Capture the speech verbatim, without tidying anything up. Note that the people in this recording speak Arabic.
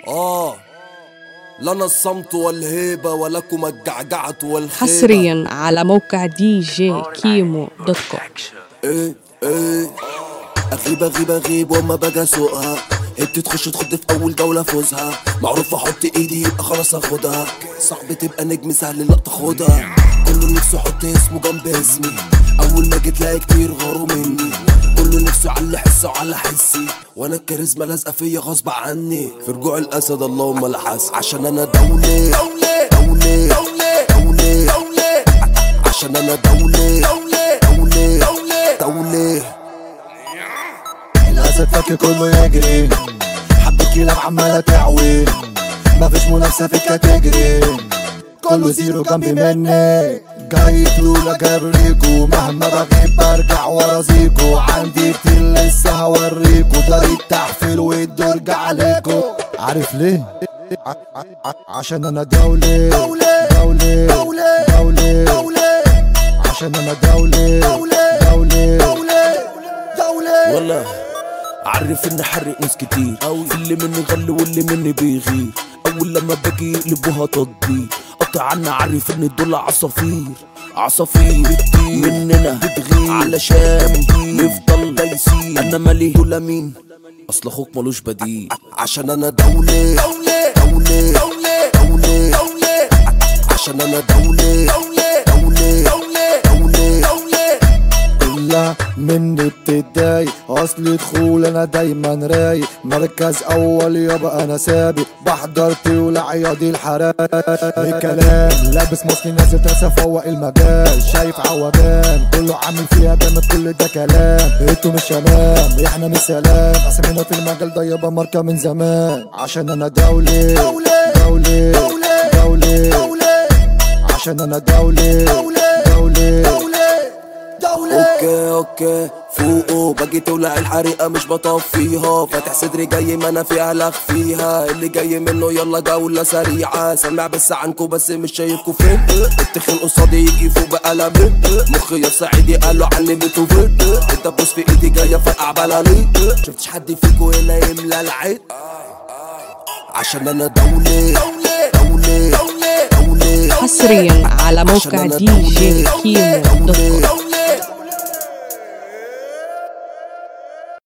آه لنا الصمت والهيبة ولكم الجعجعة والخيبة. حصريا على موقع دي جي كيمو دوت كوم. ايه ايه اغيب اغيب اغيب وما باجي اسوقها، انت تخش تخد في اول جولة فوزها، معروف احط ايدي يبقى خلاص اخدها، صاحبي تبقى نجم سهل لا تاخدها، كله نفسه يحط اسمه جنب اسمي، اول ما جيت تلاقي كتير غاروا مني، كله نفسه على حسه وعلى حسي، وانا الكاريزما لازقه فيا غصب عني، في رجوع الاسد اللهم لا حس، عشان انا دولة دولة دولة دولة عشان انا دولة دولة دولة. الأسد فاكر كله يجري، حبة كلاب عمالة تعوي، مفيش منافسة في الكاتيجري، كله زيرو جنبي مني، جاي طلولة جابريكو، مهما بغيب برجع ورا زيكو، عندي كتير لسه هوريكو، طريق تحفيل والدرج عليكو. عارف ليه؟ ع ع ع عشان انا دولة دولة دولة دولة عشان انا دولة دولة دولة. والله عارف اني حرق ناس كتير اوي، اللي مني غل واللي مني بيغير، اول لما باجي يقلبوها تطبيق، قطع عنا عارف ان دول عصافير عصافير كتير مننا بتغير، علشان نفضل دايسين، انا مالي دول مين اصل اخوك ملوش بديل، عشان انا دولة دولة دولة دولة عشان انا دولة دولة دولة دولة. كلها مني بتتضايق، اصل دخول انا دايما رايق، مركز اول يابا انا سابق، بحضر طول عياضي الحراق، كلام لابس ماسكي نازل تنسى فوق المجال، شايف عوجان كله عامل فيها جامد، كل ده كلام انتوا مش تمام احنا مش سلام، اسامينا في المجال ده يابا ماركة من زمان، عشان انا دولة دولة دولة عشان انا دولة دولة. اوكي اوكي فوقه باجي تولع الحريقه مش بطفيها، فاتح صدري جاي ما انا فيها لغ فيها، اللي جاي منه يلا جوله سريعه، سامع بس عنكو بس مش شايفكو فين، التخين قصادي يجي فوق بقلمي، مخي يا صعيدي قالوا عني بتوفيت، انت بوس في ايدي جايه فرقع بلالي، شفتش حد فيكو هنا يملى العين، عشان انا دولة دولة دولة. حصريا على موقع دي جي كيمو دوت كوم.